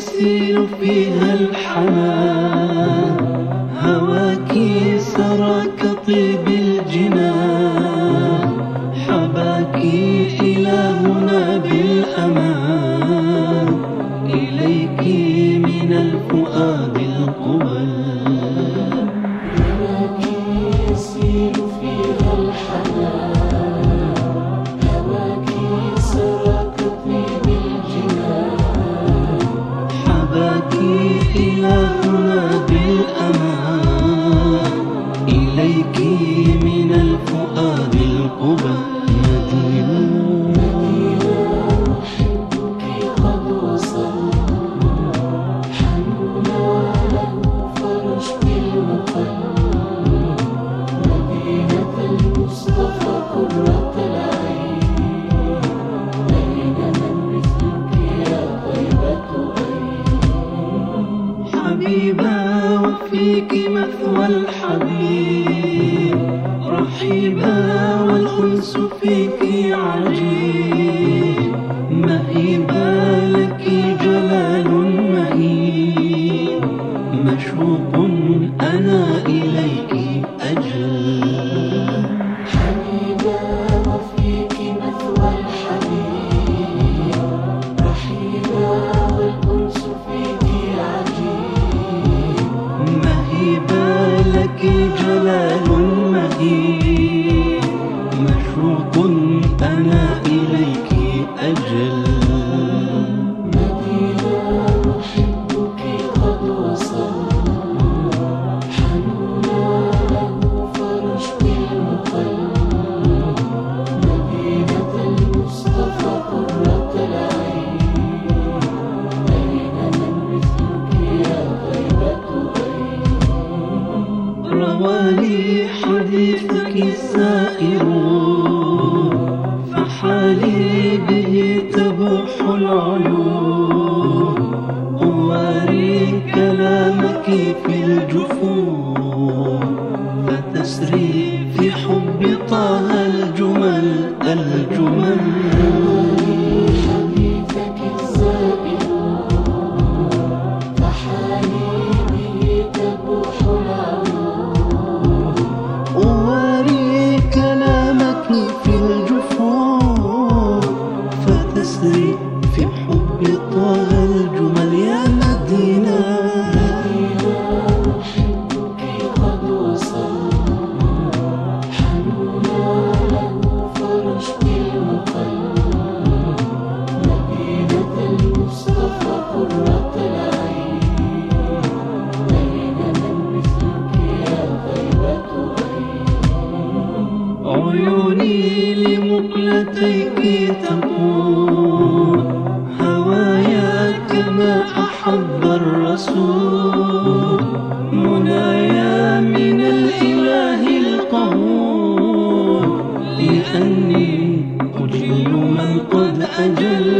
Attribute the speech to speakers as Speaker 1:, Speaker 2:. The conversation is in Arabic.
Speaker 1: يسيل فيها الحنان، هواك سرى كطيب الجنان، حباك إلهنا بالأمان، إليك من الفؤاد القبل.
Speaker 2: هواك يسيل فيها الحنان، هواك سرى كطيب الجنان،
Speaker 1: حباك إلهنا بالأمان، إليك من الفؤاد القبل.
Speaker 2: مدينة محبك قد وصل، حنونا له فرشد المقل، مدينة المصطفى قرة العين، أين من مثلك يا طيبة أين.
Speaker 1: حبيبا وفيك مثوى الحبيب، رحيبا والأنس فيك عجيب، مهيبا لك جلال مهيب، مشوق أنا إليك أجل.
Speaker 2: حبيبا وفيك مثوى الحبيب، رحيبا والأنس فيك عجيب،
Speaker 1: مهيبا لك جلال مهيب، مشوق أنا إليك أجل.
Speaker 2: مدينة محبك قد وصل، حنونا له فرشد المقل، مدينة المصطفى قرة العين، أين من مثلك يا طيبة أين.
Speaker 1: رواني حديثك السائرون، فحالي به تبوح العيون، أواري كلامك في الجفون، فتسري في حب طه الجمل الجمل.
Speaker 2: حديثك الزائرون، فحالي به تبوح العيون،
Speaker 1: أواري كلامك في الجفون، فتسري في حب طه الجمل. يا مدينة
Speaker 2: محبك قد وصل، حنونا له فرشد المقل، مدينة المصطفى قرة العين، أين من مثلك يا طيبة أين.
Speaker 1: عيوني لمقلتيك تقول، هوايا كما أحب الرسول، منايا من الإله القهور، لأني أجل من قد أجل.